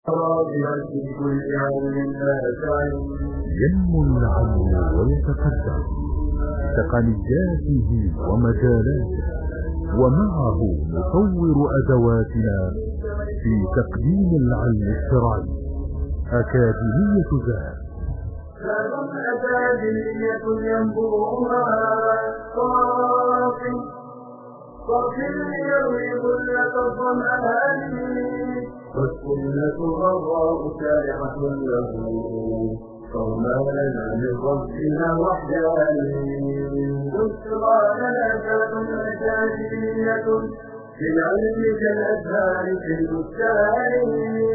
ينمو العلم ويتقدم بتقنياته ومجالاته، ومعه نطور أدواتنا في تقديم العلم الشرعي. أكاديمية ذهب أكاديمية ينبوعها صافي ليروي ظلة الظمآن، والسنة غراء سارعة له فما لنا من ربنا وحداني. بشرى لنا أكاديمية في العلم كالأزهار في البستان.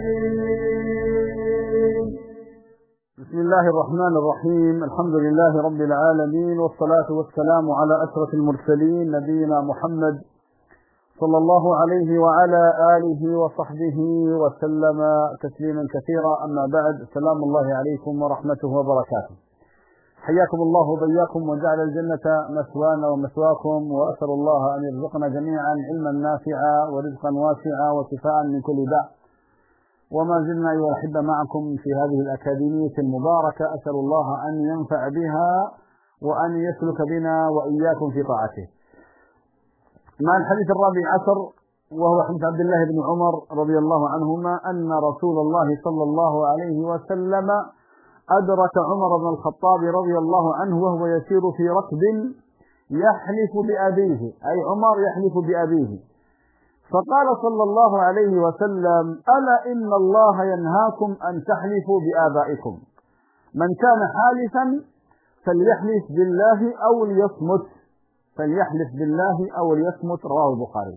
بسم الله الرحمن الرحيم. الحمد لله رب العالمين، والصلاة والسلام على أشرف المرسلين نبينا محمد صلى الله عليه وعلى آله وصحبه وسلم تسليما كثيرا. أما بعد، السلام الله عليكم ورحمته وبركاته. حياكم الله وبياكم، وجعل الجنة مثوانا ومثواكم، وأسأل الله أن يرزقنا جميعا علما نافعا ورزقا واسعا وشفاء من كل داء. وما زلنا أيها الأحبة معكم في هذه الأكاديمية المباركة، أسأل الله أن ينفع بها وأن يسلك بنا وإياكم في طاعته. مع الحديث الرابع عشر، وهو حديث عبد الله بن عمر رضي الله عنهما أن رسول الله صلى الله عليه وسلم أدرك عمر بن الخطاب رضي الله عنه وهو يسير في ركب يحلف بأبيه، أي عمر يحلف بأبيه، فقال صلى الله عليه وسلم: ألا إن الله ينهاكم أن تحلفوا بآبائكم، من كان حالفا فليحلف بالله أو ليصمت، فليحلف بالله أو ليصمت. رواه البخاري.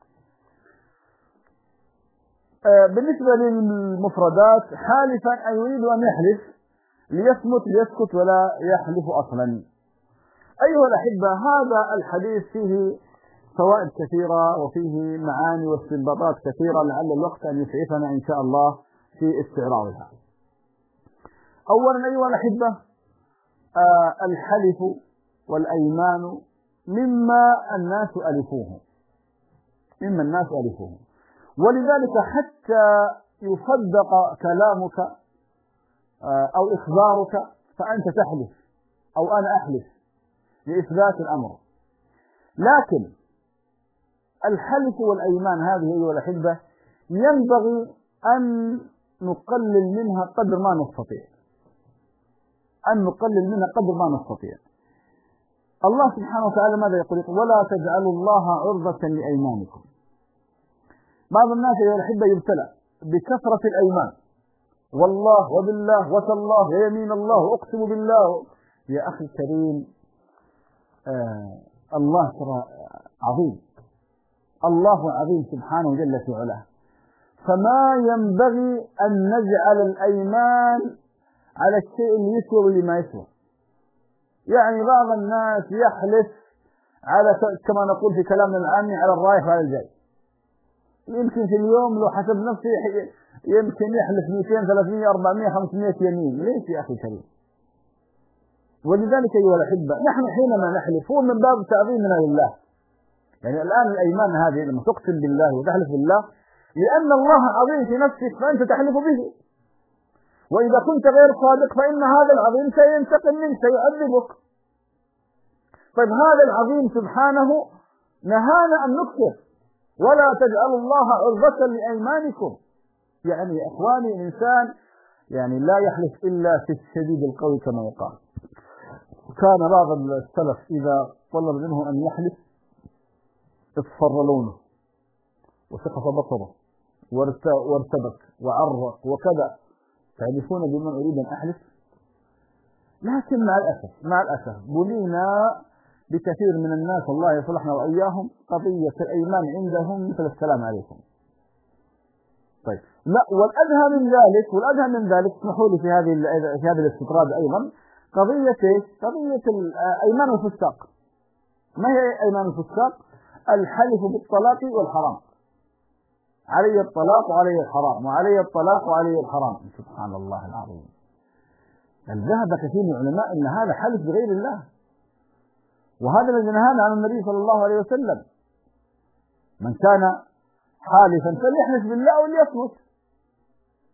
بالنسبة للمفردات، حالفا أي يريد أن يحلف، ليصمت ليسكت ولا يحلف أصلا. أيها الأحبة، هذا الحديث فيه فوائد كثيرة وفيه معاني واستنباطات كثيرة، لعل الوقت أن يسعفنا إن شاء الله في استعراضها. أولا أيها الأحبة، الحلف والأيمان مما الناس ألفوه، ولذلك حتى يصدق كلامك أو إخبارك فأنت تحلف أو أنا أحلف لإثبات الأمر. لكن الحلف والأيمان هذه أيها الأحبة ينبغي أن نقلل منها قدر ما نستطيع. الله سبحانه وتعالى ماذا يقول؟ ولا تجعلوا الله عرضة لأيمانكم. بعض الناس أيها الأحبة يبتلى بكثرة الأيمان، والله وبالله وتالله ويمين الله وأقسم بالله. يا أخي الكريم، الله ترى عظيم، الله عظيم سبحانه جل في علاه، فما ينبغي أن نجعل الأيمان على الشيء اللي يسوى واللي ما يسوى. يعني بعض الناس يحلف على، كما نقول في كلامنا العامي، على الرايح وعلى الجاي. يمكن في اليوم لو حسب نفسه يمكن يحلف 200 300 400 500 يمين. ليش يا أخي الكريم؟ ولذلك أيها الأحبة، نحن حينما نحلف هو من باب تعظيمنا لله. يعني الآن الأيمان هذه لما تقسم بالله وتحلف بالله، لأن الله عظيم في نفسك فأنت تحلف به، وإذا كنت غير صادق فإن هذا العظيم سينتقم منك، سيعذبك. طيب هذا العظيم سبحانه نهانا أن نكثر، ولا تجعلوا الله عرضة لأيمانكم. يعني يا إخواني، الإنسان يعني لا يحلف إلا في الشديد القوي كما يقال. كان بعض السلف إذا طلب منه أن يحلف اصفر لونه وسقط بصره وارتبك وعرق وكذا. تعرفون بمن أريد أن أحلف؟ لكن مع الأسف بلينا بكثير من الناس، الله يصلحنا وإياهم، قضية الأيمان عندهم مثل السلام عليكم. طيب، لا، والأدهى من ذلك اسمحوا لي في هذا الاستطراد أيضا، قضية أيمان الفساق. ما هي أيمان الفساق؟ الحلف بالطلاق والحرام، علي الطلاق وعلي الحرام، وعلي الطلاق وعلي الحرام. سبحان الله العظيم. ذهب كثير من العلماء أن هذا حلف بغير الله، وهذا الذي نهانا عن النبي صلى الله عليه وسلم: من كان حالفا فليحلف بالله وليصمت.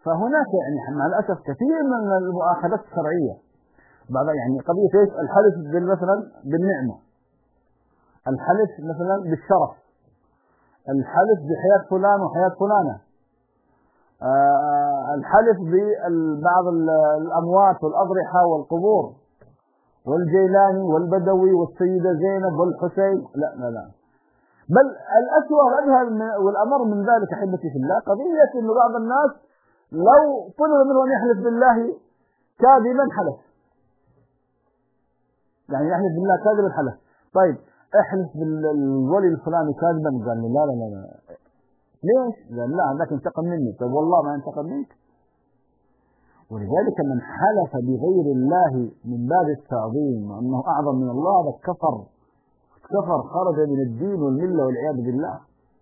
فهناك يعني مع الأسف كثير من المؤاخذات الشرعية، بعض يعني قضية ايش؟ الحلف مثلا بالنعمة، الحلف مثلا بالشرف، الحلف بحياة فلان وحياة فلانة، الحلف ببعض الأموات والأضرحة والقبور والجيلاني والبدوي والسيدة زينب والحسين. لا لا لا، بل الأسوأ والأمر من ذلك أحبتي في الله قضية أن بعض الناس لو طلب منه أن يحلف بالله كاذبا حلف، يعني يحلف بالله كاذبا حلف. طيب احلف بالولي الفلاني كاذبا، قال لا لا لا لا، ليش؟ قال لا هذاك انتقم مني. طيب والله ما انتقم منك. ولذلك من حلف بغير الله من باب التعظيم وأنه أعظم من الله هذا كفر خرج من الدين والملة والعياذ بالله.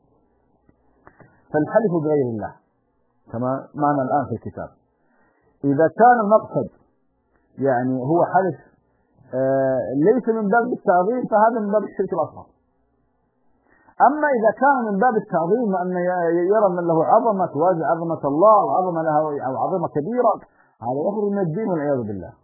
فالحلف بغير الله كما معنا الآن في الكتاب، إذا كان المقصد يعني هو حلف ليس من باب التعظيم فهذا من باب الشرك الأصغر. أما إذا كان من باب التعظيم وأن يرى من له عظمة توازي عظمة الله وعظمة له أو عظمة كبيرة، هذا يخرج من الدين والعياذ بالله.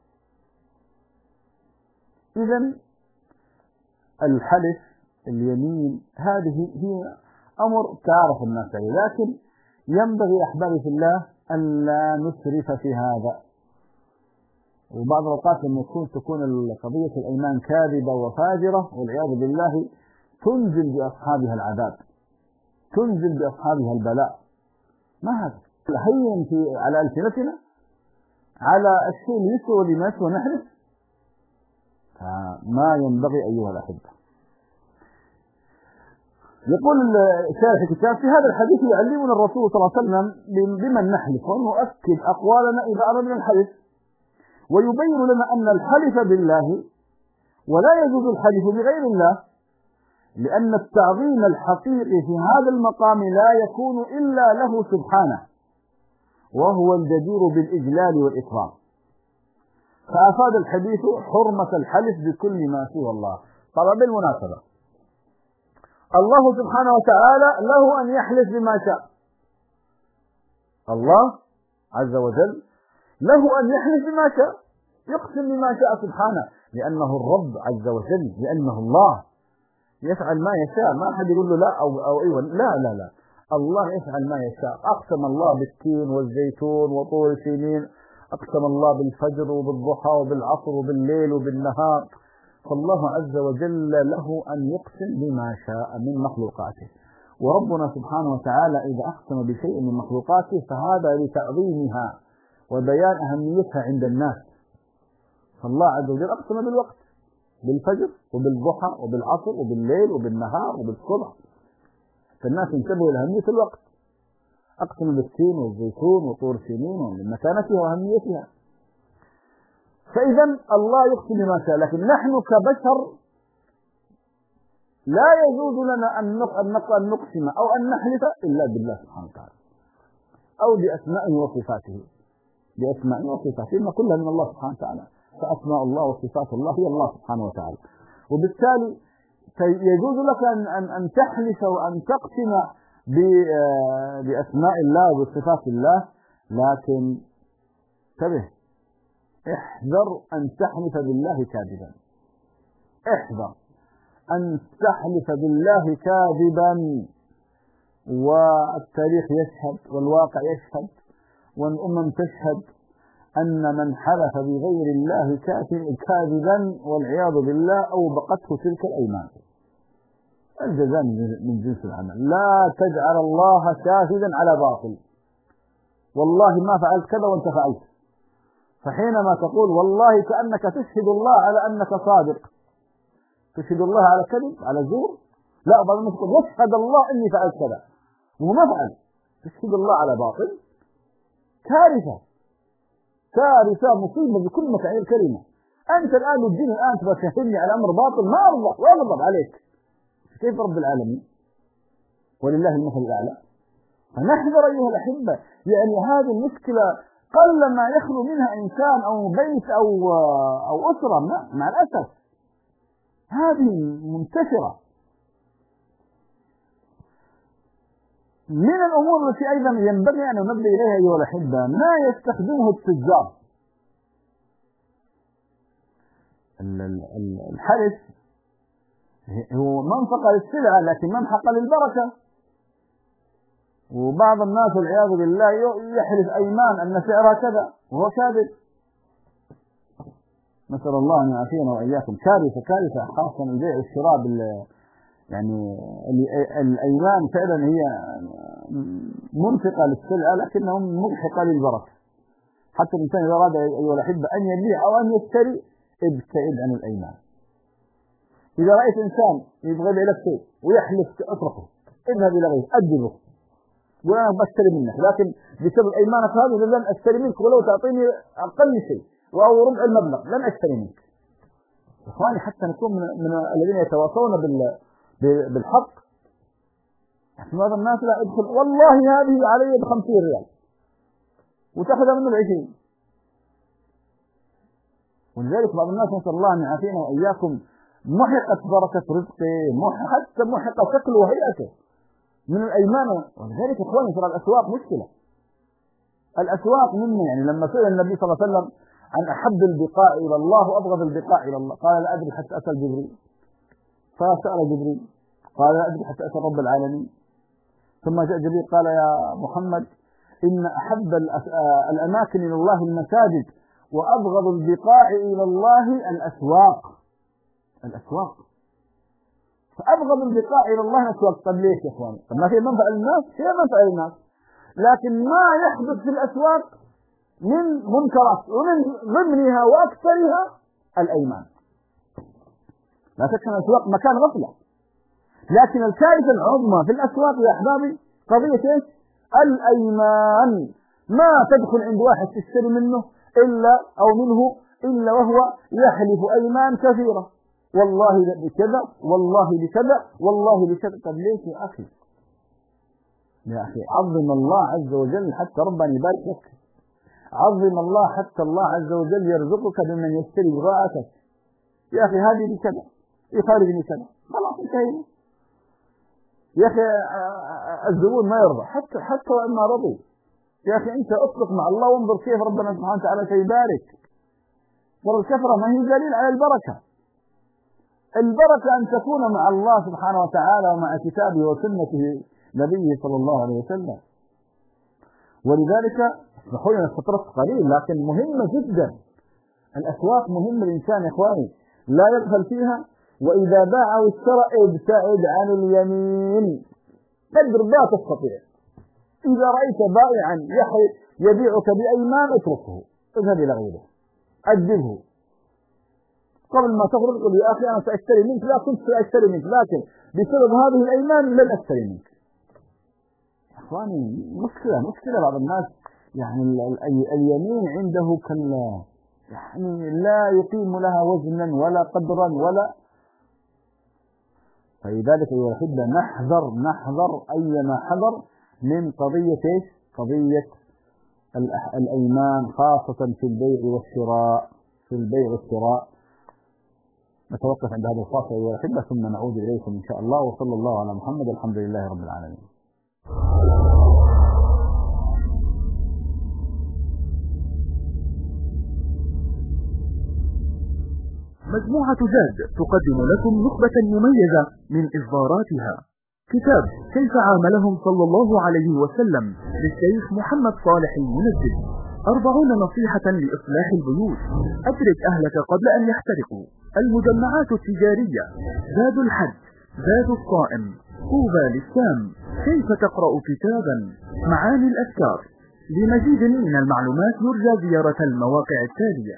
إذن الحلف اليمين هذه هي أمر تعرف الناس عليه، لكن ينبغي أحبابي في الله أن لا نسرف في هذا. وبعض الأوقات لما تكون قضية الأيمان كاذبة وفاجرة والعياذ بالله تنزل بأصحابها العذاب، تنزل بأصحابها البلاء. ما هذا؟ هين على ألسنتنا على الشيء اللي يسوى واللي ما يسوى نحلف، فما ينبغي أيها الأحبة. يقول شارح الكتاب في هذا الحديث يعلمنا الرسول صلى الله عليه وسلم بمن نحلف ونؤكد أقوالنا إذا أردنا الحلف، ويبين لنا أن الحلف بالله ولا يجوز الحلف بغير الله، لأن التعظيم الحقيقي في هذا المقام لا يكون إلا له سبحانه، وهو الجدير بالإجلال والإكرام. فأفاد الحديث حرمة الحلف بكل ما سوى الله. طبعا بالمناسبة الله سبحانه وتعالى له أن يحلف بما شاء، الله عز وجل له أن يحلف بما شاء، يقسم بما شاء سبحانه، لأنه الرب عز وجل، لأنه الله يفعل ما يشاء. ما أحد يقول له لا أو أيوة، لا لا لا، الله يفعل ما يشاء. أقسم الله بالتين والزيتون وطور سينين، أقسم الله بالفجر وبالضحى وبالعصر وبالليل وبالنهار. فالله عز وجل له أن يقسم بما شاء من مخلوقاته، وربنا سبحانه وتعالى إذا أقسم بشيء من مخلوقاته فهذا لتعظيمها وبيان أهميتها عند الناس. فالله عز وجل أقسم بالوقت، بالفجر وبالضحى وبالعصر وبالليل وبالنهار وبالصبح، فالناس انتبهوا لأهمية الوقت. أقسم بالتين والزيتون وطور سينين ومن مكانتها وأهميتها. فإذا الله يقسم بما شاء، لكن نحن كبشر لا يجوز لنا أن نقسم أو أن نحلف إلا بالله سبحانه وتعالى أو بأسمائه وصفاته، بأسمائه وصفاته، إن كلها من الله سبحانه وتعالى، فأسماء الله وصفات الله هي الله سبحانه وتعالى. وبالتالي يجوز لك أن تحلف وأن تقسم بأسماء الله وبصفات الله، لكن انتبه، احذر أن تحلف بالله كاذبا، احذر أن تحلف بالله كاذبا. والتاريخ يشهد والواقع يشهد والأمم تشهد أن من حلف بغير الله كاذبا والعياذ بالله أوبقته تلك الأيمان. الجزاء من جنس العمل. لا تجعل الله شاهدا على باطل، والله ما فعلت كذا وانت فعلت. فحينما تقول والله كأنك تشهد الله على أنك صادق، تشهد الله على كذب، على زور. لا، بعض الناس يقول يشهد الله إني فعلت كذا وما فعل، تشهد الله على باطل. كارثة، كارثة، مصيبة بكل مكان الكلمة. أنت الآن الدين الآن تبغى تشهدني على أمر باطل، ما أرضى وأغضب عليك. كيف رب العالمين؟ ولله المثل الأعلى. فنحذر أيها الأحبة، يعني هذه المشكلة قل ما يخلو منها إنسان أو بيت أو أسرة، مع الأسف هذه منتشرة. من الأمور التي أيضا ينبغي أن ننبه إليها أيها الأحبة ما يستخدمه التجار. الحلف هو منفقة للسلعة لكن ممحقة للبركة. وبعض الناس والعياذ بالله يحلف أيمان أن سعرها كذا وهو كاذب. نسأل الله أن يعافينا وإياكم. كارثة خاصة البيع والشراء يعني الأيمان فعلا هي منفقة للسلعة لكنهم مضحكة للبركة. حتى الإنسان إذا أراد أيها الأحبة أن يبيع أو أن يشتري ابتعد عن الأيمان. إذا رأيت إنسان يبغى يبيع لك شيء ويحلف اتركه، اذهب إلى غيره أدبه وأنا بشتري منك، لكن بسبب أيمانك هذه لن أشتري منك ولو تعطيني أقل شيء أو ربع المبلغ لن أشتري منك. إخواني حتى نكون من الذين يتواصون بالحق. بعض الناس لا يدخل والله هذه علي ب50 ريال وتأخذ منه ب20. ولذلك بعض الناس نسأل الله أن يعافينا وإياكم محقت بركة رزقه، حتى محقت شكله وهيئته من الأيمان. ولذلك إخواني ترى الأسواق مشكلة. الأسواق منا يعني لما سئل النبي صلى الله عليه وسلم عن أحب البقاع إلى الله وأبغض البقاع إلى الله قال لا أدري حتى أسأل جبريل. فسأل جبريل قال لا أدري حتى أسأل رب العالمين. ثم جاء جبريل قال يا محمد إن أحب الأماكن إلى الله المساجد وأبغض البقاع إلى الله الأسواق. فأبغض البقاع إلى الله الأسواق. طب ليش يا إخواني؟ طب ما في منفع للناس؟ في منفع للناس، لكن ما يحدث في الأسواق من منكرات ومن ضمنها وأكثرها الأيمان. لا شك أن الأسواق مكان غفلة، لكن الكارثة العظمى في الأسواق يا أحبابي قضية إيش؟ الأيمان. ما تدخل عند واحد تشتري منه إلا وهو يحلف أيمان كثيرة، والله بكذا والله بكذا والله بكذا. طب ليش يا أخي؟ يا أخي عظم الله عز وجل حتى ربنا يبارك لك، عظم الله حتى الله عز وجل يرزقك بمن يشتري بضاعتك. يا أخي هذه بكذا يخارجني كذا خلاص انتهينا. يا أخي الزبون ما يرضى حتى وإما رضوا. يا أخي أنت أطلق مع الله وانظر كيف ربنا سبحانه وتعالى سيبارك. والكثرة ما هي دليل على البركة. البركة أن تكون مع الله سبحانه وتعالى ومع كتابه وسنته نبيه صلى الله عليه وسلم. ولذلك اسمحوا لي استطرت قليل لكن مهمة جدا. الأسواق مهمة الإنسان يا إخواني لا يدخل فيها. وإذا باع واشترى ابتعد عن اليمين قدر ما تستطيع. إذا رأيت بائعا يبيعك بأيمان اتركه، اذهب إلى غيره أجله. قبل ما تخرج قل يا أخي أنا سأشتري منك، لا كنت سأشتري منك لكن بسبب هذه الأيمان لن أشتري منك. إخواني مشكلة بعض الناس يعني اليمين عنده كلا يعني لا يقيم لها وزنا ولا قدرا ولا. فلذلك أيها الأحبة نحذر أيما حذر من قضية قضية الأيمان خاصة في البيع والشراء. نتوقف عند هذا الفاصل أيها الأحبة ثم نعود إليكم إن شاء الله. وصلى الله على محمد الحمد لله رب العالمين. مجموعة زاد تقدم لكم نخبة مميزة من إصداراتها كتاب كيف عاملهم صلى الله عليه وسلم للشيخ محمد صالح المنجد. 40 نصيحة لإصلاح البيوت. أدرك أهلك قبل أن يحترقوا. المجمعات التجارية. زاد الحج. زاد الصائم. طوبى للسام. كيف تقرأ كتابا. معاني الأذكار. لمزيد من المعلومات يرجى زيارة المواقع التالية.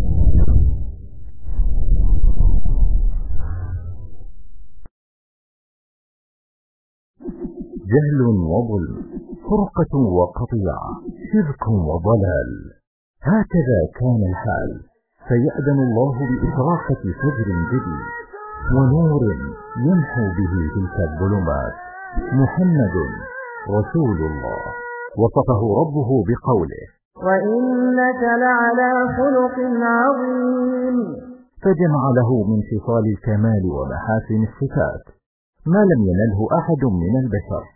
جهل وظلم، فرقة وقطيعة، شرك وضلال، هكذا كان الحال. فيأذن الله بإشراقة فجر جديد ونور يمحو به تلك الظلمات. محمد رسول الله وصفه ربه بقوله وإنك لعلى خلق عظيم. فجمع له من خصال الكمال ومحاسن الصفات ما لم ينله أحد من البشر.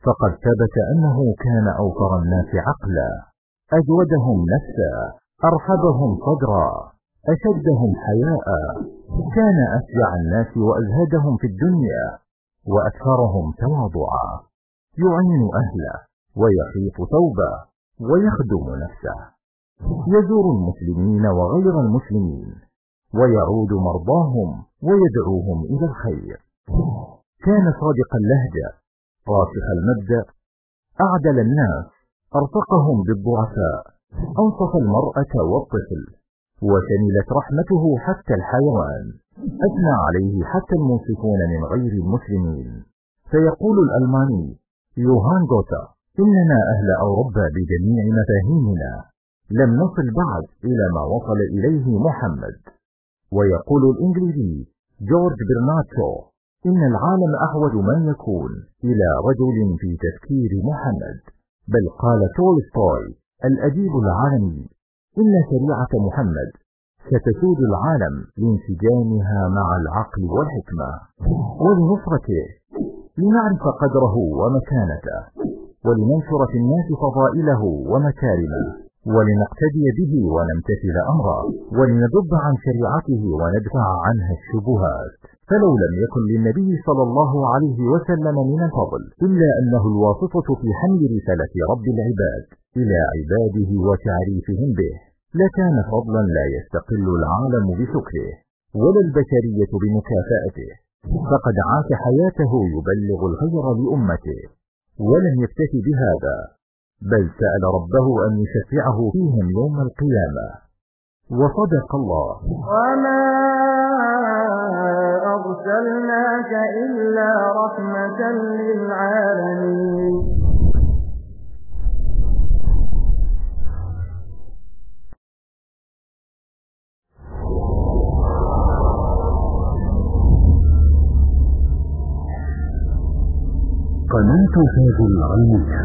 فقد ثبت أنه كان أوفر الناس عقلا، أجودهم نفسا، أرحبهم صدرا، أشدهم حياء، كان أشجع الناس وأزهدهم في الدنيا، وأكثرهم تواضعا، يعين أهله ويخيط ثوبه ويخدم نفسه، يزور المسلمين وغير المسلمين، ويعود مرضاهم ويدعوهم إلى الخير. كان صادق اللهجة، راسخ المبدأ، أعدل الناس، أرفقهم بالضعفاء، أنصف المرأة والطفل، وشملت رحمته حتى الحيوان، أثنى عليه حتى المنصفون من غير المسلمين. فيقول الألماني يوهان غوتا: إننا أهل أوروبا بجميع مفاهيمنا لم نصل بعد إلى ما وصل إليه محمد. ويقول الإنجليزي جورج برنارد شو: إن العالم أحوج من يكون إلى رجل في تفكير محمد. بل قال تولستوي الأديب العالمي: إن شريعة محمد ستسود العالم لانسجامها مع العقل والحكمة. ولنصرته، لنعرف قدره ومكانته، ولننشر في الناس فضائله ومكارمه، ولنقتدي به ونمتثل أمره، ولندب عن شريعته وندفع عنها الشبهات. فلو لم يكن للنبي صلى الله عليه وسلم من الفضل إلا أنه الواسطة في حمل رسالة رب العباد إلى عباده وتعريفهم به، لكان فضلا لا يستقل العالم بشكره ولا البشرية بمكافأته. فقد عاش حياته يبلغ الخير لأمته، ولم يكتف بهذا، بل سأل ربه أن يشفعه فيهم يوم القيامة. وصدق الله: وما أرسلناك إلا رحمة للعالمين. قناة فاضل العلمية.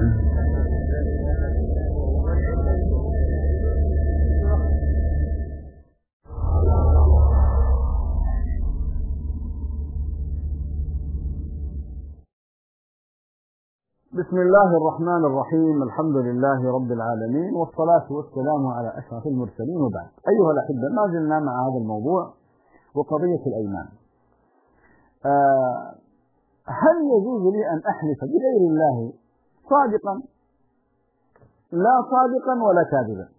بسم الله الرحمن الرحيم. الحمد لله رب العالمين، والصلاة والسلام على أشرف المرسلين، وبعد. أيها الأحبة، ما زلنا مع هذا الموضوع وقضية الأيمان. هل يجوز لي أن أحلف بغير الله صادقا لا صادقا ولا كاذبا؟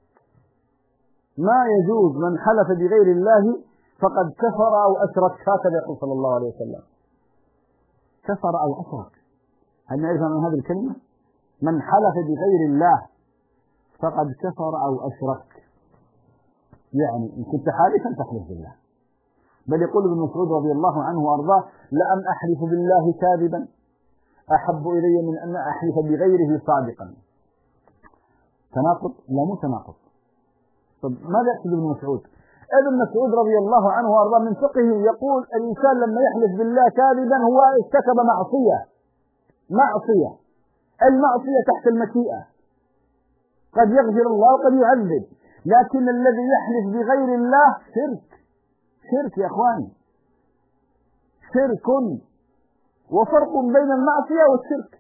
ما يجوز من حلف بغير الله فقد كفر أو أشرك، هكذا يقول صلى الله عليه وسلم: كفر أو أشرك. هل نعرف من هذه الكلمة؟ من حلف بغير الله فقد كفر أو أشرك، يعني إن كنت حالفا فاحلف بالله. بل يقول ابن مسعود رضي الله عنه وأرضاه: لأن أحلف بالله كاذبا أحب إلي من أن أحلف بغيره صادقا. تناقض؟ لا، مو تناقض. طب ماذا يقصد ابن مسعود؟ ابن مسعود رضي الله عنه وأرضاه من فقهه يقول: الإنسان لما يحلف بالله كاذبا هو ارتكب معصية. المعصية تحت المشيئة، قد يغفر الله وقد يعذب، لكن الذي يحلف بغير الله شرك يا اخواني، شرك، وفرق بين المعصية والشرك.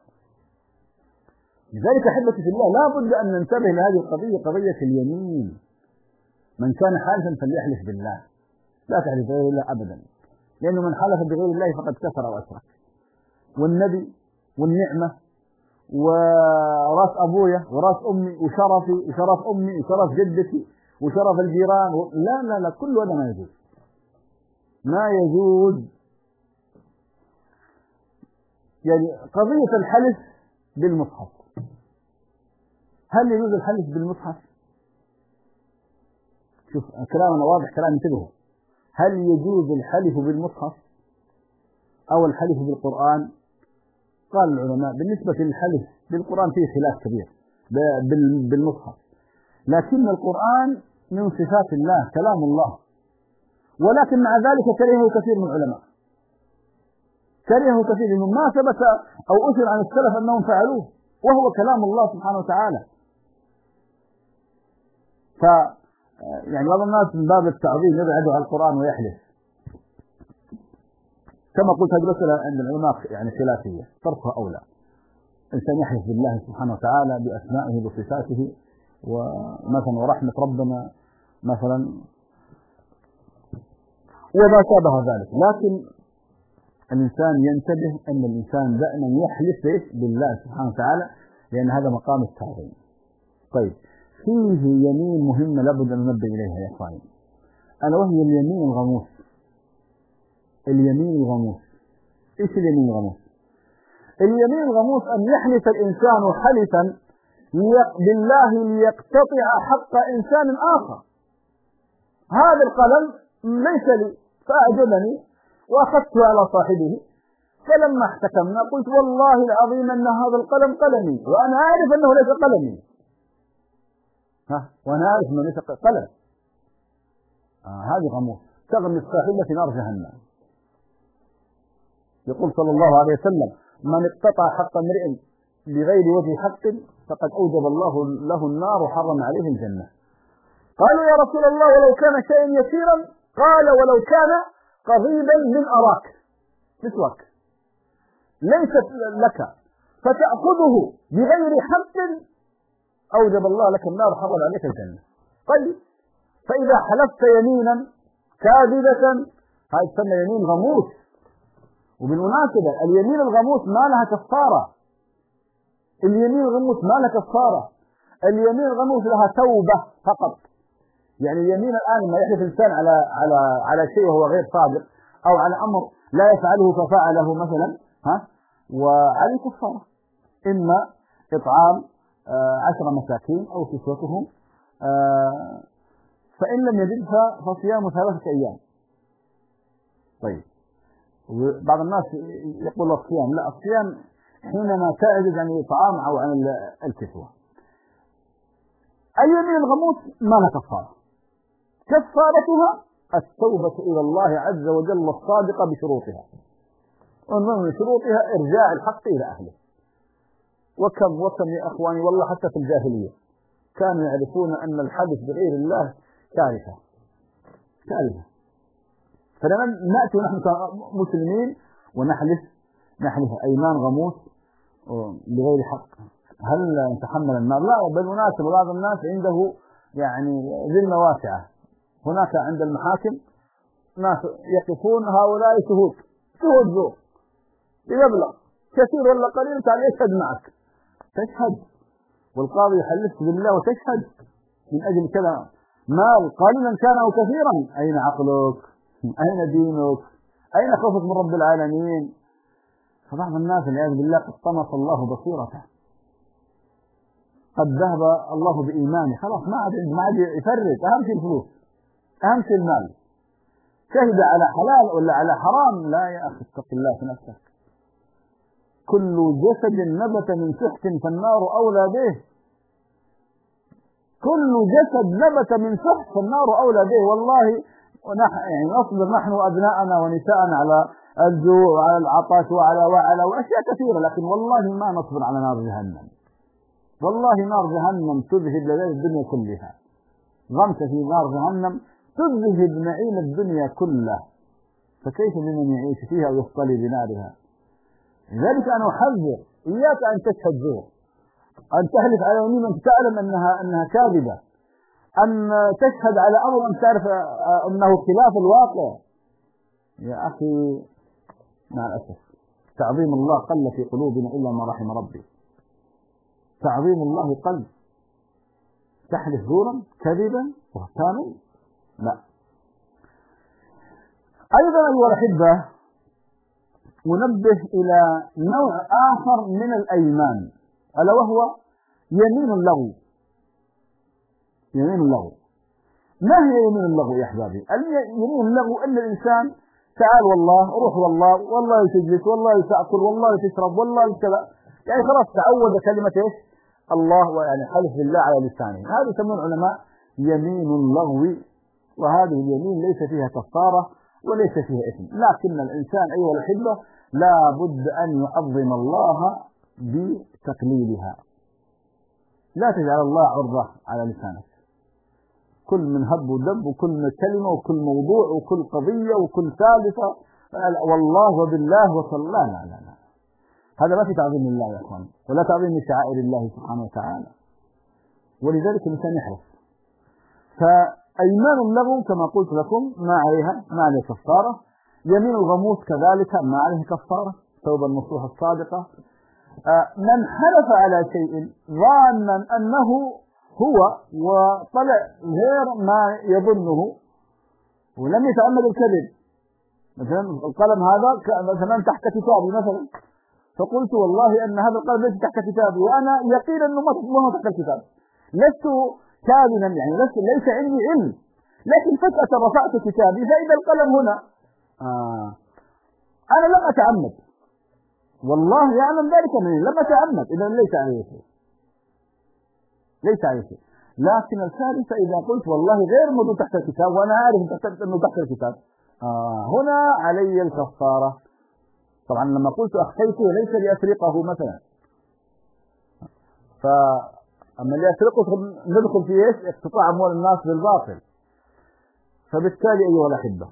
لذلك احبتي في الله لا بد ان ننتبه لهذه القضية، قضية اليمين. من كان حالفا فليحلف بالله، لا تحلف بغير الله ابدا، لانه من حلف بغير الله فقد كفر واشرك. والنبي والنعمة وراس أبويا وراس أمي وشرفي وشرف أمي وشرف جدتي وشرف الجيران لا كل هذا ما يجوز. يعني قضية الحلف بالمصحف، هل يجوز الحلف بالمصحف؟ شوف كلامنا واضح، كلام انتبهوا. هل يجوز الحلف بالمصحف أو الحلف بالقرآن؟ قال العلماء بالنسبة للحلف بالقرآن فيه خلاف كبير بالمصحف، لكن القرآن من صفات الله، كلام الله، ولكن مع ذلك كرهه كثير من العلماء، لأنه ما ثبت أو أثر عن السلف أنهم فعلوه، وهو كلام الله سبحانه وتعالى. يعني بعض الناس من باب التعظيم يبعدوا على القرآن ويحلف. كما قلت هذه مسألة عند العلماء يعني خلافية، طرفها أولى. إنسان يحلف بالله سبحانه وتعالى بأسمائه وصفاته ومثلا ورحمة ربنا مثلا وما شابه ذلك. لكن الإنسان ينتبه أن الإنسان دائما يحلف بالله سبحانه وتعالى لأن هذا مقام التعظيم. طيب فيه يمين مهمة لابد أن ننبه إليها يا إخواني، ألا وهي اليمين الغموس. اليمين الغموس، إيش اليمين الغموس؟ اليمين الغموس أن يحلف الإنسان حلفا بالله ليقتطع حق إنسان آخر. هذا القلم ليس لي فأعجبني وأخذته على صاحبه، فلما احتكمنا قلت والله العظيم أن هذا القلم قلمي وأنا أعرف أنه ليس قلمي، وأنا أعرف أنه ليس قلم. هذه غموس تغمس صاحبه في نار جهنم. يقول صلى الله عليه وسلم من اقتطع حق امرئ بغير وجه حق فقد أوجب الله له النار وحرم عليه الجنة. قالوا يا رسول الله ولو كان شيئا يسيرا؟ قال ولو كان قضيبا من أراك، مسواك ليست لك فتأخذه بغير حق أوجب الله لك النار وحرم عليك الجنة. طيب فإذا حلفت يمينا كاذبة هذه تسمى يمين غموس. وبالمناسبة اليمين الغموس ما لها كفارة، اليمين الغموس ما لها كفارة، اليمين الغموس لها توبة فقط. يعني اليمين الآن ما يحلف الإنسان على شيء وهو غير صادق أو على أمر لا يفعله ففعله مثلا وعليه كفارة، إما إطعام 10 مساكين أو كسوتهم، فإن لم يجد فصيام 3 أيام. طيب بعض الناس يقول الصيام، لا، الصيام حينما تعجز عن الإطعام أو عن الكسوة. اليمين الغموس ما لها كفارة، كفارتها التوبة إلى الله عز وجل الصادقة بشروطها، ومن شروطها إرجاع الحق إلى أهله. وكم يا أخواني والله حتى في الجاهلية كانوا يعرفون أن الحدث بغير الله كارثة. فلما نأتي ونحن كمسلمين ونحلف أيمان غموس بغير حق، هل نتحمل النار؟ لا. بالمناسبة بعض الناس عنده يعني ذمة واسعة. هناك عند المحاكم ناس يقفون هؤلاء شهود زور، يبلغ كثير ولا قليل تعال يشهد معك، تشهد والقاضي يحلف بالله وتشهد من أجل كذا مال قليلا كان أو كثيرا. أين عقلك؟ أين دينك؟ أين خوفك من رب العالمين؟ فبعض الناس والعياذ بالله قد طمس الله بصيرته، قد ذهب الله بإيمانه، خلاص ما عاد يفرق. أهم شيء الفلوس، أهم شيء المال. شهد على حلال ولا على حرام؟ لا يا أخي اتق الله في نفسك. كل جسد نبت من سحت فالنار أولى به. كل جسد نبت من سحت فالنار أولى به. والله يعني نصبر نحن وأبناءنا ونساءنا على الجوع وعلى العطش وعلى وأشياء كثيرة، لكن والله ما نصبر على نار جهنم. والله نار جهنم تذهب لذات الدنيا كلها. غمسة في نار جهنم تذهب نعيم الدنيا كله، فكيف بمن يعيش فيها ويصطلي بنارها؟ لذلك أنا أحذر إياك أن تشهد زور، أن تحلف على يمين أنت تعلم أنها كاذبة، أن تشهد على أمر أن تعرف أنه خلاف الواقع. يا أخي مع الأسف تعظيم الله قل في قلوبنا إلا ما رحم ربي. تعظيم الله قل. تحلف زورا كذبا وهتانا؟ لا. أيضا أيها الأحبة ننبه إلى نوع آخر من الأيمان، ألا وهو يمين اللغو. يمين اللغو. ما هي يمين اللغو يا أحبابي؟ يمين اللغو أن الإنسان تعال والله، روح والله تجلس، والله تأكل، والله تشرب، والله كذا، يعني خلاص تعود كلمة إيش؟ الله، ويعني حلف بالله على لسانه. هذا يسمون العلماء يمين اللغو، وهذه اليمين ليس فيها كفارة وليس فيها إثم، لكن الإنسان أيها الأحبة لا بد أن يعظم الله بتقليلها. لا تجعل الله عرضة على لسانك، كل من هب ودب وكل كلمة وكل موضوع وكل قضية وكل ثالثة والله وبالله وصلى. لا لا لا لا، هذا ما في تعظيم لله يا اخوان، ولا تعظيم لشعائر الله سبحانه وتعالى. ولذلك الانسان يحرص. فايمان اللغو كما قلت لكم ما عليه كفاره. يمين الغموس كذلك ما عليه كفاره، توبه النصوح الصادقه. من حلف على شيء ظانا انه هو وطلع غير ما يظنه ولم يتعمد الكذب، مثلا القلم هذا مثلا تحت كتابي مثلا، فقلت والله ان هذا القلم ليس تحت كتابي وانا يقين انه ما هو تحت الكتاب، لست كاذبا يعني ليس عندي علم، لكن فجأة رفعت كتابي فإذا القلم هنا انا لم اتعمد، والله يعلم ذلك مني، لم اتعمد، اذا ليس عليه شيء، ليس عليه شيء. لكن الثالثة إذا قلت والله غير موجود تحت الكتاب وأنا عارف أنه تحت الكتاب، هنا علي الكفارة. طبعا لما قلت أخفيته ليس لأسرقه مثلا، فأما لأسرقه ندخل في إيش؟ اقتطاع أموال الناس بالباطل. فبالتالي أيها الأحبة،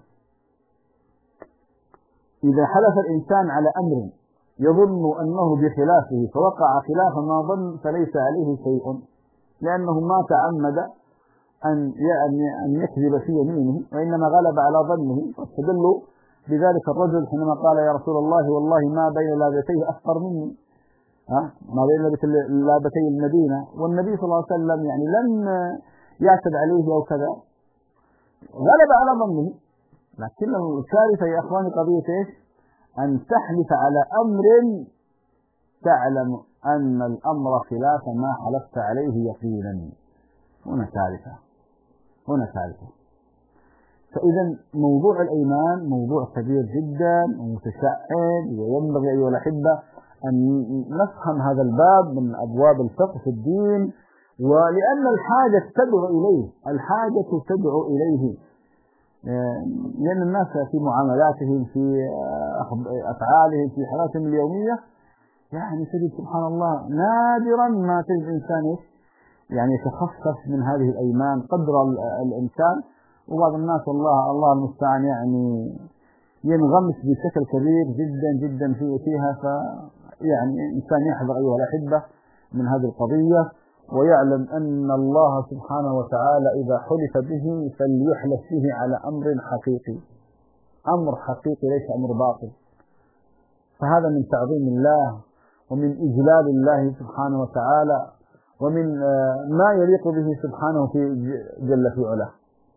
إذا حلف الإنسان على أمر يظن أنه بخلافه فوقع خلاف ما ظن فليس عليه شيء، لأنه ما تعمد أن يكذب في يمينه وإنما غلب على ظنه. فاستدلوا بذلك الرجل حينما قال يا رسول الله والله ما بين لابتيه أفقر مني، ما بين لابتي المدينة، والنبي صلى الله عليه وسلم يعني لم يعتد عليه أو كذا، غلب على ظنه. لكن الكارثة يا أخواني قضية إيش؟ أن تحلف على أمر تعلم أن الأمر خلاف ما حلفت عليه يقينا، هنا كارثة، هنا كارثة. فإذا موضوع الأيمان موضوع كبير جدا ومتشعب، وينبغي أيها الأحبة أن نفهم هذا الباب من أبواب الفقه في الدين، ولأن الحاجة تدعو إليه، الحاجة تدعو إليه، لأن الناس في معاملاتهم في أفعالهم في حياتهم اليومية يعني تجد سبحان الله نادرا ما تجد إنسان يعني يتخفف من هذه الأيمان قدر الإمكان، وبعض الناس الله المستعان يعني ينغمس بشكل كبير جدا جدا فيها. فيعني إنسان يحذر أيها الأحبة من هذه القضية، ويعلم أن الله سبحانه وتعالى إذا حلف به فليحلف به على أمر حقيقي، أمر حقيقي ليس أمر باطل. فهذا من تعظيم الله ومن إجلال الله سبحانه وتعالى ومن ما يليق به سبحانه في جل في علاه.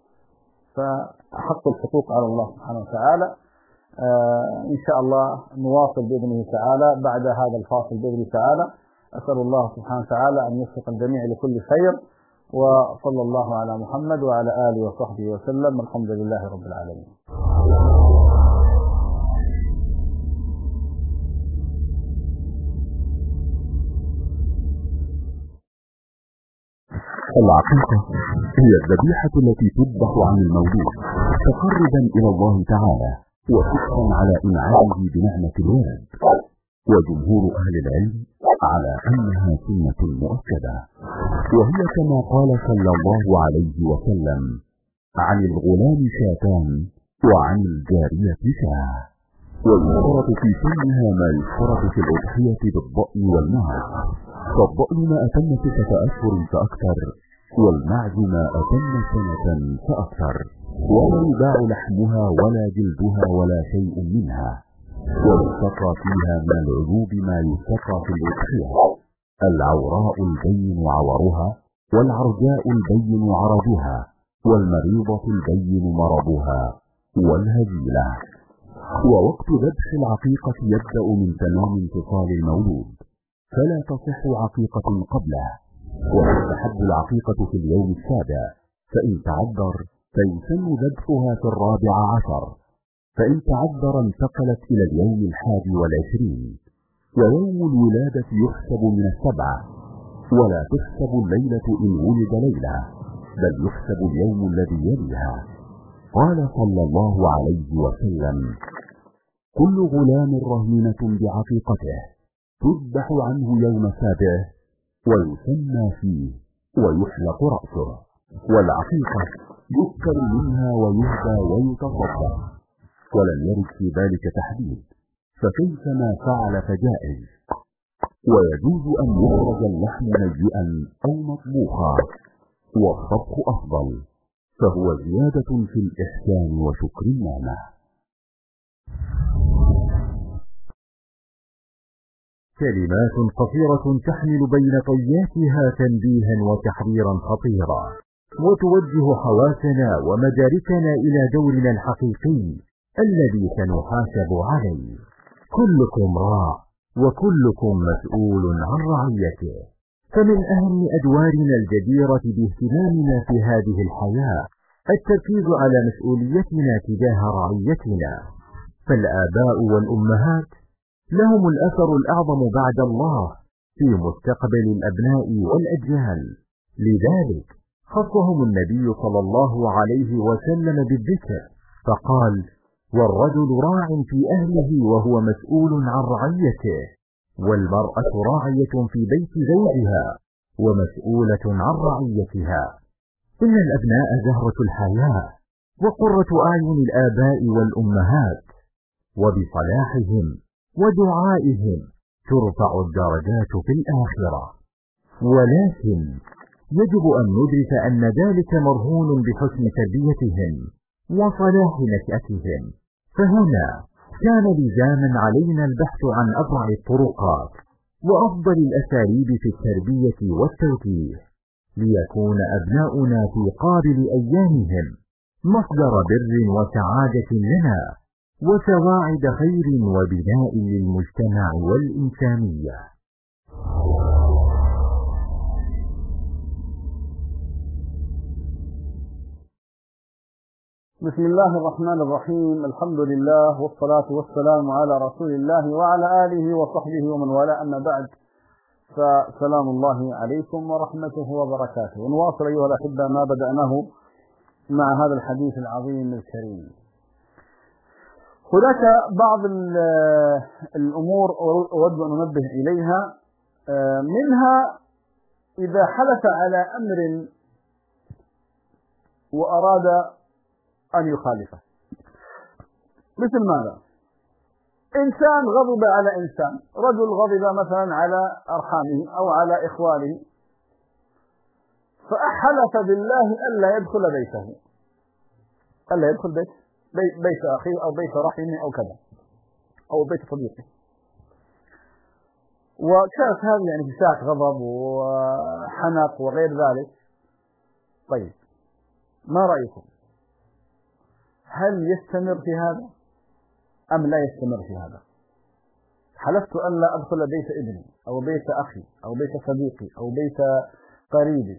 فحق الحقوق على الله سبحانه وتعالى. إن شاء الله نواصل بإذنه تعالى بعد هذا الفاصل بإذنه تعالى. أسأل الله سبحانه وتعالى أن يوفق الجميع لكل خير، وصلى الله على محمد وعلى آله وصحبه وسلم، الحمد لله رب العالمين. العقيقة هي الذبيحة التي تذبح عن المولود تقربا إلى الله تعالى وشكرا على إنعامه بنعمة الولد، وجمهور أهل العلم على أنها سنة مؤكدة، وهي كما قال صلى الله عليه وسلم: عن الغلام شاتان وعن الجارية شاه. ويشترط في سنها ما يشترط في الأضحية بالضأن والمعز، فالضأن ما أتم 6 أشهر فأكثر، والمعز ما أتم 1 سنة فأكثر، ولا يباع لحمها ولا جلدها ولا شيء منها، ويستقى فيها من العيوب ما يستقى في الأضحية: العوراء البين عورها، والعرجاء البين عرضها، والمريضة البين مرضها، والهزيلة. ووقت ذبح العقيقة يبدأ من تمام انفصال المولود، فلا تصح عقيقة قبله، وتستحب العقيقة في اليوم 7، فإن تعذر فيسن ذبحها في 14، فإن تعذر انتقلت إلى اليوم 21، ويوم الولادة يحسب من 7، ولا تحسب الليلة إن ولد ليلة، بل يحسب اليوم الذي يليها. قال صلى الله عليه وسلم: كل غلام رهينة بعقيقته تذبح عنه يوم 7 ويسمى فيه ويحلق رأسه، والعقيقة يؤكل منها ويهدى ويتصدق، ولم يرد في ذلك تحديد، فكيف ما فعل فجائز، ويجوز أن يخرج اللحم نيئا أو مطبوخا، والطبخ أفضل، فهو زيادة في الإحسان وشكر النعمة. كلمات قصيرة تحمل بين طياتها تنبيها وتحذيرا خطيرا، وتوجه حواسنا ومداركنا إلى دورنا الحقيقي الذي سنحاسب عليه. كلكم راع وكلكم مسؤول عن رعيته، فمن أهم أدوارنا الجديرة باهتمامنا في هذه الحياة التركيز على مسؤوليتنا تجاه رعيتنا، فالآباء والأمهات لهم الأثر الأعظم بعد الله في مستقبل الأبناء والأجيال، لذلك خصهم النبي صلى الله عليه وسلم بالذكر فقال: والرجل راع في أهله وهو مسؤول عن رعيته، والمرأة راعية في بيت زوجها ومسؤولة عن رعيتها. إن الأبناء زهرة الحياة وقرة أعين الآباء والأمهات، وبصلاحهم ودعائهم ترفع الدرجات في الآخرة، ولكن يجب أن ندرك أن ذلك مرهون بحسن تربيتهم وصلاح نشأتهم. فهنا كان لزاما علينا البحث عن أبرع الطرقات وأفضل الأساليب في التربية والتوجيه، ليكون أبناؤنا في قابل أيامهم مصدر بر وسعادة لنا وسواعد خير وبناء للمجتمع والإنسانية. بسم الله الرحمن الرحيم. الحمد لله والصلاة والسلام على رسول الله وعلى آله وصحبه ومن والاه، أما بعد، فسلام الله عليكم ورحمته وبركاته. ونواصل أيها الأحبة ما بدأناه مع هذا الحديث العظيم الكريم. هناك بعض الأمور أود أن أنبه إليها، منها إذا حدث على أمر وأراد أن يخالفه، مثل ماذا؟ إنسان غضب على إنسان، رجل غضب مثلا على أرحامه أو على إخوانه، فأحلف بالله ألا يدخل بيته، ألا يدخل بيت أخيه أو بيت رحمه أو كذا، أو بيت صديقه، وكانت هذه يعني في ساعة غضب وحنق وغير ذلك. طيب، ما رأيكم؟ هل يستمر في هذا أم لا يستمر في هذا؟ حلفت أن لا أدخل بيت ابني أو بيت أخي أو بيت صديقي أو بيت قريبي،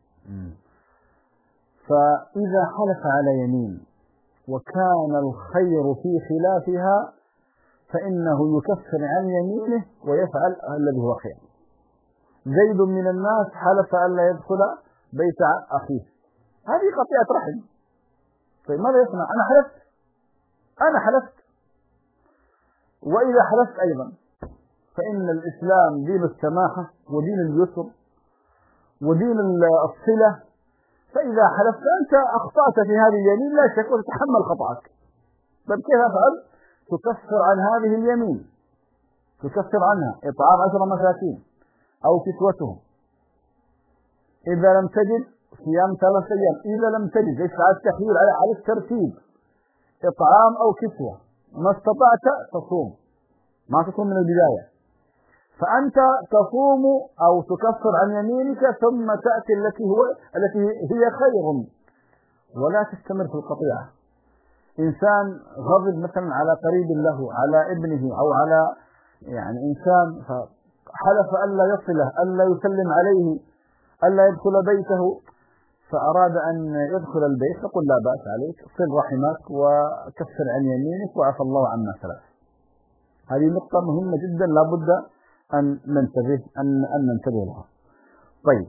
فإذا حلف على يمين وكان الخير في خلافها فإنه يكفر عن يمينه ويفعل الذي هو خير. زيد من الناس حلف أن لا يدخل بيت أخيه، هذه قطيعة رحم. طيب ماذا يصنع؟ أنا حلفت. وإذا حلفت أيضا فإن الإسلام دين السماحة ودين اليسر ودين الصلة، فإذا حلفت أنت أخطأت في هذه اليمين لا شك وتتحمل خطأك، بل كيف أفعل؟ تكفر عن هذه اليمين، تكفر عنها إطعام 10 مساكين أو كسوتهم، إذا لم تجد صيام 3 أيام، إذا لم تجد ليس على التخيير، على الترتيب، إطعام أو كسوة، ما استطعت تصوم، ما تصوم من البداية، فأنت تصوم أو تكفر عن يمينك ثم تأتي التي هي خير، ولا تستمر في القطيعة. إنسان غضب مثلا على قريب له، على ابنه أو على يعني إنسان، فحلف ألا يصله، ألا يسلم عليه، ألا يدخل بيته، فأراد أن يدخل البيت، فقل لا بأس عليك، صل رحمك وكفر عن يمينك وعفى الله عما سلف. هذه نقطة مهمة جدا لا بد أن ننتبه لها. طيب،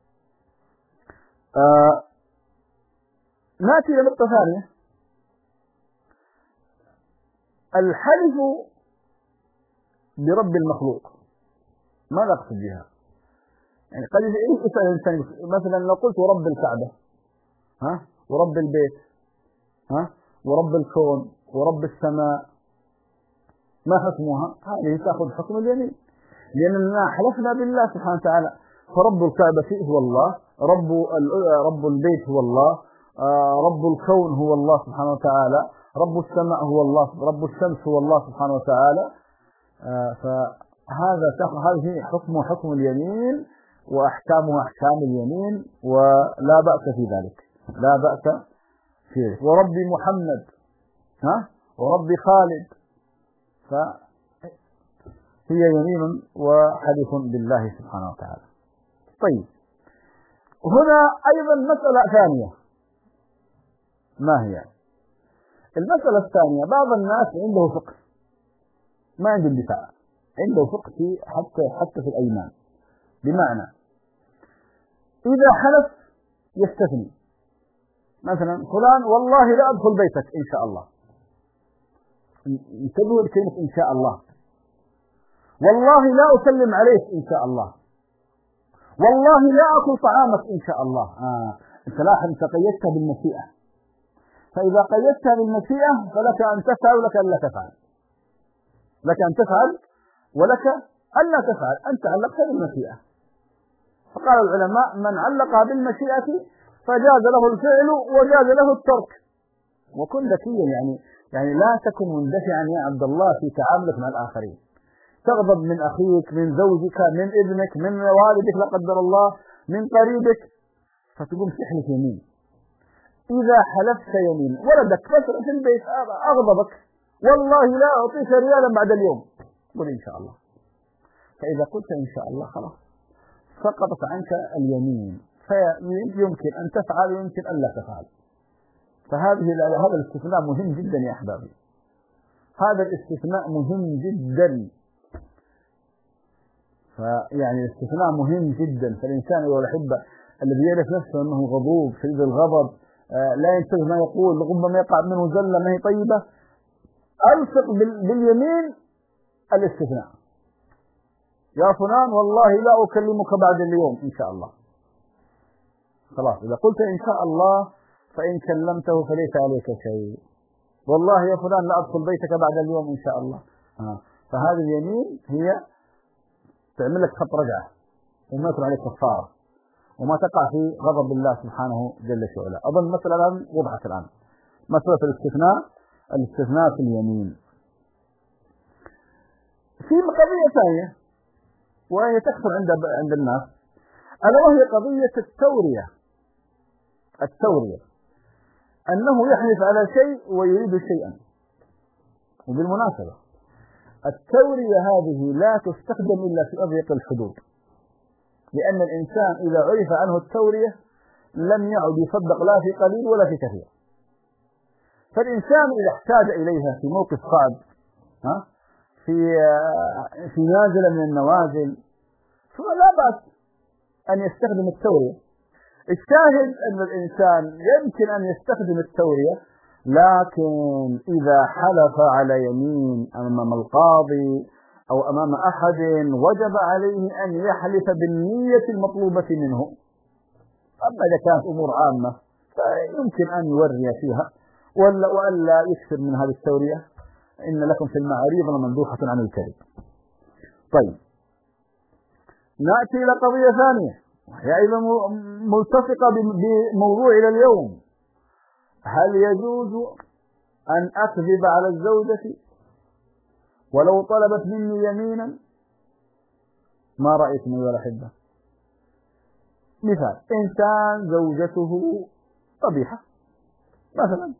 نأتي إلى نقطة ثانية، الحلف برب المخلوق. ماذا أقصد بها؟ يعني قد يسأل الإنسان مثلا لو قلت رب الكعبة، ورب البيت، ورب الكون ورب السماء، ما حكمها؟ هذه تأخذ حكم اليمين، لأننا حلفنا بالله سبحانه وتعالى. فرب الكعبة هو الله، رب البيت هو الله، رب الكون هو الله سبحانه وتعالى، رب السماء هو الله، رب الشمس هو الله سبحانه وتعالى. هذه حكم اليمين، وأحكامه أحكام اليمين، ولا بأس في ذلك، لا بأس في ذلك. وربي محمد وربي خالد، فهي يمين وحلف بالله سبحانه وتعالى. طيب، هنا أيضا مسألة ثانية. ما هي المسألة الثانية؟ بعض الناس عنده فقه، ما عنده اندفاع، عنده فقه حتى في الأيمان. بمعنى إذا حلف يستثني، مثلا فلان والله لا أدخل بيتك إن شاء الله، انتبهوا لكلمة إن شاء الله. والله لا أسلم عليك إن شاء الله. والله لا أكل طعامك إن شاء الله. أنت لاحظ، أنت قيدتها بالمشيئة، فإذا قيدتها بالمشيئة فلك أن تفعل ولك أن لا تفعل، لك أن تفعل ولك أن لا تفعل، أنت علقتها بالمشيئة. فقال العلماء من علقها بالمشيئة فجاز له الفعل وجاز له الترك. وكن ذكيا، يعني لا تكن مندفعا يا عبد الله في تعاملك مع الآخرين. تغضب من أخيك، من زوجك، من ابنك، من والدك لا قدر الله، من قريبك، فتقوم تحلف يمين. إذا حلفت يمين ولدك مثلا في البيت أغضبك، والله لا أعطيك ريالا بعد اليوم، قل إن شاء الله. فإذا قلت إن شاء الله خلاص سقطت عنك اليمين، فيمكن أن تفعل ويمكن أن لا تفعل. هذا الاستثناء مهم جدا يا أحبابي، هذا الاستثناء مهم جدا. فيعني الاستثناء مهم جدا. فالإنسان إذا يحب الذي يعرف نفسه أنه غضوب شديد الغضب، لا ينتبه ما يقول، ربما يقع منه زلة ما هي طيبة، ألصق باليمين الاستثناء. يا فلان والله لا أكلمك بعد اليوم إن شاء الله. خلاص، إذا قلت إن شاء الله فإن كلمته فليس عليك شيء. والله يا فلان لا أدخل بيتك بعد اليوم إن شاء الله. فهذه اليمين هي تعمل لك خط رجعة، وما يكون عليك كفارة، وما تقع في غضب الله سبحانه جل وعلا. أظن المسألة الآن وضحت. الآن مسألة الاستثناء في اليمين. في قضية ثانية وهي تكثر عند الناس، ألا وهي قضية التورية، أنه يحلف على شيء ويريد شيئا. وبالمناسبة التورية هذه لا تستخدم إلا في أضيق الحدود، لأن الإنسان إذا عرف عنه التورية لم يعد يصدق لا في قليل ولا في كثير. فالإنسان إذا احتاج إليها في موقف صعب، في نازلة من النوازل، فلا بأس أن يستخدم التورية. الشاهد أن الإنسان يمكن أن يستخدم التورية، لكن إذا حلف على يمين أمام القاضي أو أمام أحد وجب عليه أن يحلف بالنية المطلوبة منه. أما إذا كانت أمور عامة فيمكن أن يوري فيها وألا يكثر من هذه التورية. إن لكم في المعاريض لمندوحة عن الكذب. طيب، نأتي إلى قضية ثانية وهي أيضا ملتصقة بموضوعنا اليوم. هل يجوز أن أكذب على الزوجة ولو طلبت مني يمينا؟ ما رأيكم أيها الأحبة؟ مثال، إنسان زوجته قبيحة مثلا،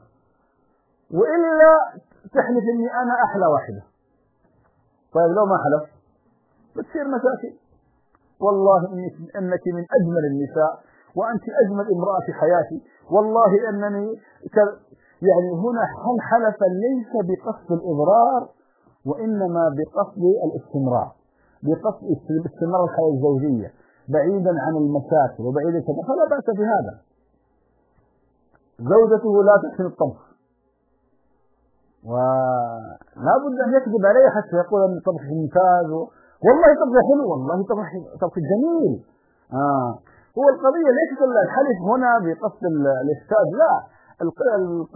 وإلا تحلف إني أنا أحلى واحدة. طيب لو ما حلف بتصير مشاكل. والله إنك من أجمل النساء، وأنت أجمل امرأة في حياتي، والله أنني يعني هنا هل حلف ليس بقصد الإضرار، وإنما بقصد الاستمرار، بقصد استمرار الحياة الزوجية بعيدا عن المشاكل وبعيدا كذا، فلا بأس بهذا. زوجته لا تحسن الطبخ ولا بد أن يكذب عليه حتى يقول أن الطبخ ممتاز، والله طبخ حلو، والله طبخ جميل. هو القضية ليست الحلف هنا بقصد الإفساد، لا،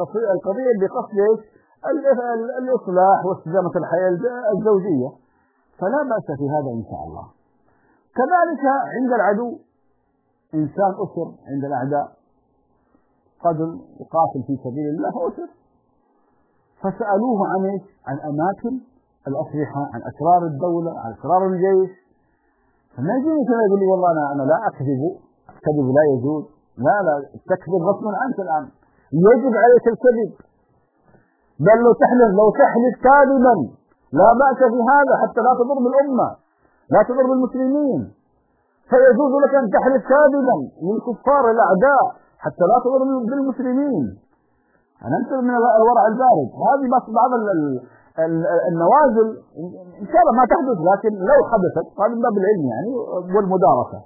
القضية بقصد الإصلاح واستدامة الحياة الزوجية. فلا بأس في هذا إن شاء الله. كذلك عند العدو، إنسان أسر عند الأعداء، رجل يقاتل في سبيل الله فأسر، فسألوه عن إيش؟ عن أماكن الأسلحة، عن أسرار الدولة، عن أسرار الجيش. فما يجيني كذا يقول لي والله أنا لا أكذب، الكذب لا يجوز. لا تكذب غصبا عنك الآن، يجب عليك الكذب، بل لو تحلف كاذبا لا بأس في هذا حتى لا تضر بالأمة، لا تضر بالمسلمين، فيجوز لك أن تحلف كاذبا للكفار الأعداء حتى لا تضر بالمسلمين. أنا أنت من الورع البارد. هذه بس بعض النوازل إن شاء الله ما تحدث، لكن لو حدثت هذا من باب العلم يعني والمدارسة.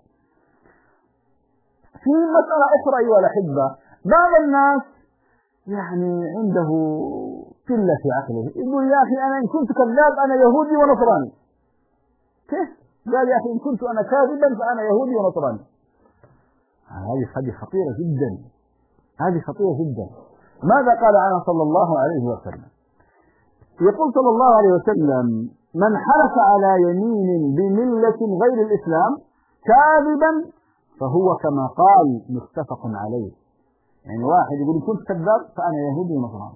في مسألة أخرى أيها الأحبة، بعض الناس يعني عنده قلة في عقله، يقول يا أخي أنا إن كنت كذاب أنا يهودي ونصراني. كيف؟ قال يا أخي إن كنت أنا كاذبا فأنا يهودي ونصراني. هذه خطيرة جدا، هذه خطيرة جدا. ماذا قال عنها صلى الله عليه وسلم؟ يقول صلى الله عليه وسلم: من حلف على يمين بملة غير الإسلام كاذبا فهو كما قال، متفق عليه. يعني واحد يقول كنت كذاب فأنا يهودي ونصراني.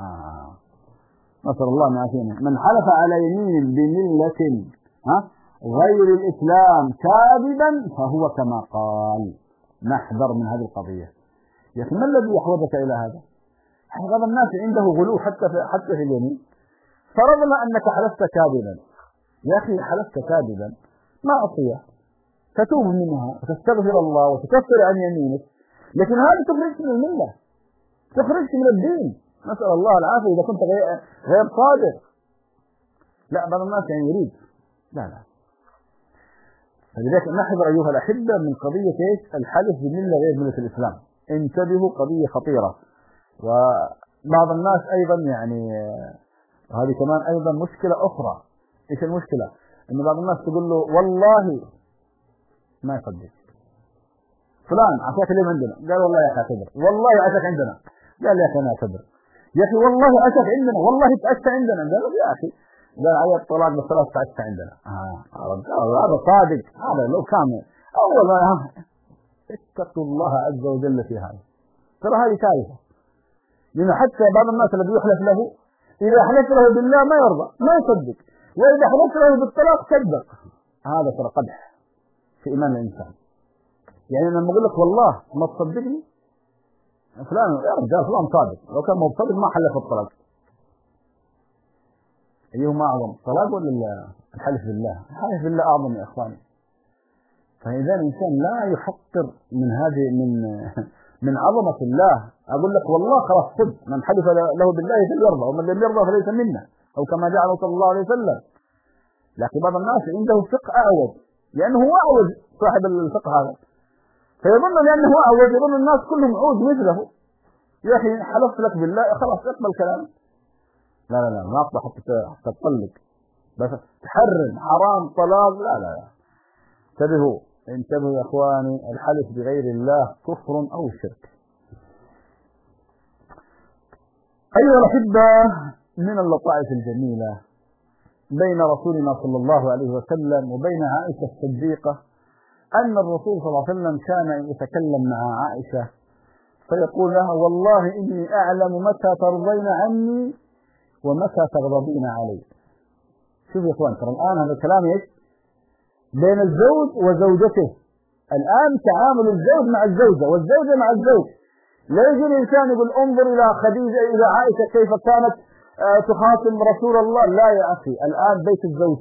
نسأل الله العافية. من حلف على يمين بملة غير الإسلام كاذبا فهو كما قال. نحذر من هذه القضية يا أخي. ما الذي يحوجك إلى هذا؟ بعض الناس عنده غلو حتى في اليمين. فرضنا أنك حلفت كاذبا، يا أخي حلفت كاذبا معصية تتوب منها وتستغفر الله وتكفر عن يمينك، لكن هذا تخرجك من الملة، تخرجك من الدين. نسأل الله العافية إذا كنت غير صادق. لا بعض الناس يعني يريد لا. فلذلك نحذر أيها الأحبة من قضية الحلف بملة غير ملة الإسلام. انتبهوا، قضية خطيرة. وبعض الناس أيضا يعني هذه كمان أيضا مشكلة أخرى. إيش المشكلة؟ إن بعض الناس تقول له والله ما يصدق، فلان عشاك اليوم عندنا، قال والله يا أخي اعتذر، والله عشاك عندنا، قال يا أخي أنا اعتذر، يا أخي والله عشاك عندنا، والله تعشت عندنا، قال يا أخي قال علي الطلاق بالثلاث تعشت عندنا. هذا صادق، هذا لو كان أول ما اتقوا الله عز وجل في هذا. ترى هذه كارثة، لأن حتى بعض الناس الذي يحلف له إذا حلف له بالله ما يرضى، ما يصدق، وإذا حلف له بالطلاق صدق. هذا ترى قدح في إيمان الإنسان. يعني لما أقول لك والله ما تصدقني فلان، يا رجال فلان صادق، لو كان مو صادق ما حلف الطلاق. أيهما أعظم، الطلاق ولا الحلف بالله؟ الحلف بالله أعظم يا إخواني. فإذا الإنسان لا يحقر من هذه من عظمة الله. أقول لك والله خلاص خذ، من حلف له بالله فليرضى ومن لم يرضى فليس منا، أو كما جعله صلى الله عليه وسلم. لكن بعض الناس عنده فقه أعوج، لأنه هو أعوج صاحب الفقه هذا، فيظن لأنه هو أعوج يظن الناس كلهم عود مثله. يا أخي حلفت لك بالله خلاص اقبل كلامي. لا ما أصبح حتى تطلق بس تحرم حرام طلاق. لا انتبهوا يا اخواني، الحلف بغير الله كفر او شرك. ايها الاحبه، من اللطائف الجميله بين رسولنا صلى الله عليه وسلم وبين عائشه الصديقه ان الرسول صلى الله عليه وسلم كان يتكلم مع عائشه فيقول لها والله اني اعلم متى ترضين عني ومتى تغضبين علي. شوف يا اخوان، ترى الان هذا الكلام ايش؟ بين الزوج وزوجته. الآن تعامل الزوج مع الزوجة والزوجة مع الزوج. لا يجي الإنسان يقول انظر إلى خديجة إلى عائشة كيف كانت تخاطب رسول الله. لا يا أخي، الآن بيت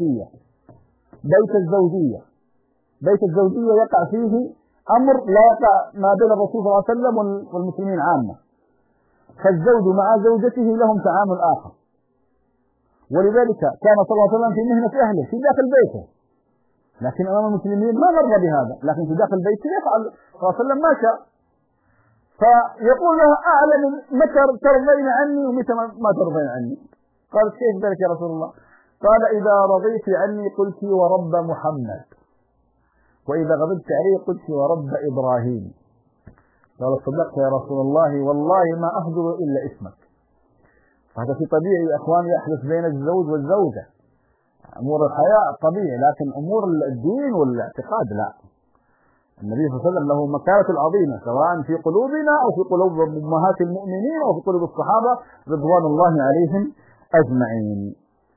الزوجية يقع فيه أمر لا يقع ما بين الرسول صلى الله عليه وسلم والمسلمين عامة. فالزوج مع زوجته لهم تعامل آخر، ولذلك كان صلى الله عليه وسلم في مهنة أهله في داخل بيته، لكن أمام المسلمين ما مر بهذا، لكن في داخل بيته يفعل صلى الله عليه وسلم ما شاء. فيقول لها أعلم متى ترضين عني ومتى ما ترضين عني. قال كيف ذلك يا رسول الله؟ قال إذا رضيت عني قلت ورب محمد، وإذا غضبت علي قلت ورب إبراهيم. قال صدقت يا رسول الله، والله ما أهجر إلا اسمك. فهذا في طبيعي يا أخوان يحدث بين الزوج والزوجة. أمور الحياة طبيعي، لكن أمور الدين والاعتقاد لا. النبي صلى الله عليه وسلم له مكانة عظيمة سواء في قلوبنا أو في قلوب أمهات المؤمنين أو في قلوب الصحابة رضوان الله عليهم أجمعين.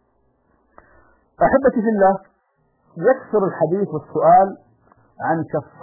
أحبتي في الله، يكثر الحديث والسؤال عن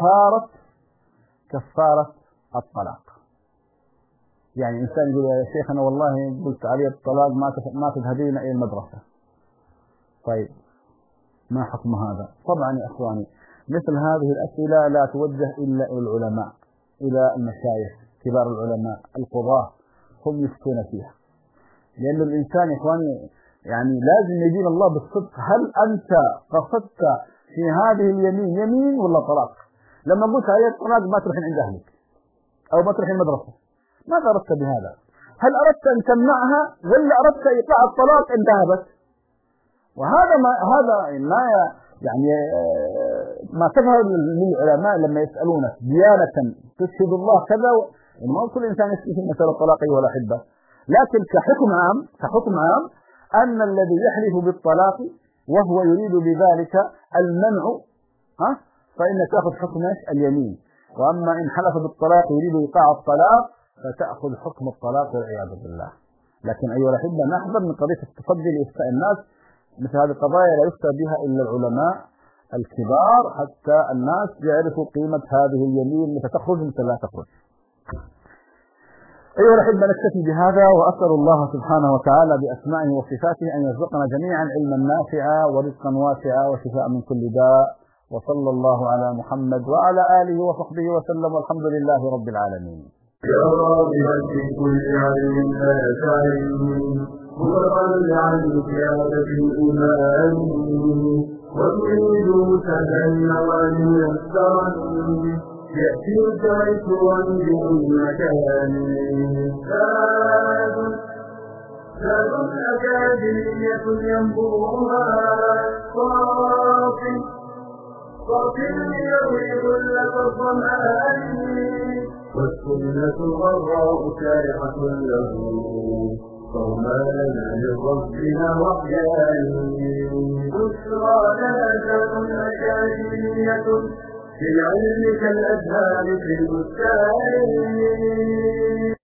كفارة الطلاق. يعني إنسان يقول يا شيخ أنا والله قلت علي الطلاق ما تذهبين إلى المدرسة. طيب ما حكم هذا؟ طبعا يا أخواني مثل هذه الأسئلة لا توجه إلا إلى العلماء، إلى المشايخ كبار العلماء القضاة، هم يفتون فيها. لأن الإنسان يا إخواني يعني لازم يدين الله بالصدق. هل أنت قصدت في هذه اليمين يمين ولا طلاق؟ لما قلت عليه الطلاق ما تروحين عند أهلك أو ما تروحين المدرسة، ماذا أردت بهذا؟ هل أردت أن تمنعها ولا أردت إيقاع الطلاق إن ذهبت؟ وهذا ما تظهر للعلماء لما يسألونك ديانة تشهد الله كذا، ما كل إنسان يسأل في مسألة الطلاق ولا حبة، لكن كحكم عام أن الذي يحلف بالطلاق وهو يريد بذلك المنع فإنك تأخذ حكم اليمين. وأما إن حلف بالطلاق يريد إيقاع الطلاق فتأخذ حكم الطلاق والعياذ بالله. لكن أيها الأحبة نحذر من قضية التصدي لإفتاء الناس. مثل هذه القضايا لا يفتى بها إلا العلماء الكبار حتى الناس يعرفوا قيمة هذه اليمين متى تخرج ومتى لا تخرج. أيها الأحبة نكتفي بهذا، وأسأل الله سبحانه وتعالى بأسمائه وصفاته أن يرزقنا جميعا علما نافعا ورزقا واسعا وشفاء من كل داء، وصلى الله على محمد وعلى آله وصحبه وسلم، والحمد لله رب العالمين. يا راغبا في كل علم متطلعا لزيادة الإيمان، وتريد سهلا وميسرا يأتيك عسرا بمكان. زاد أكاديمية ينبوها صافي ليروي ظلة الظمآن، والسنة الغراء شارحة له فما لنا لربنا وحيان. بشرى لنا زاد أكاديمية في العلم كالأزهار في البستان.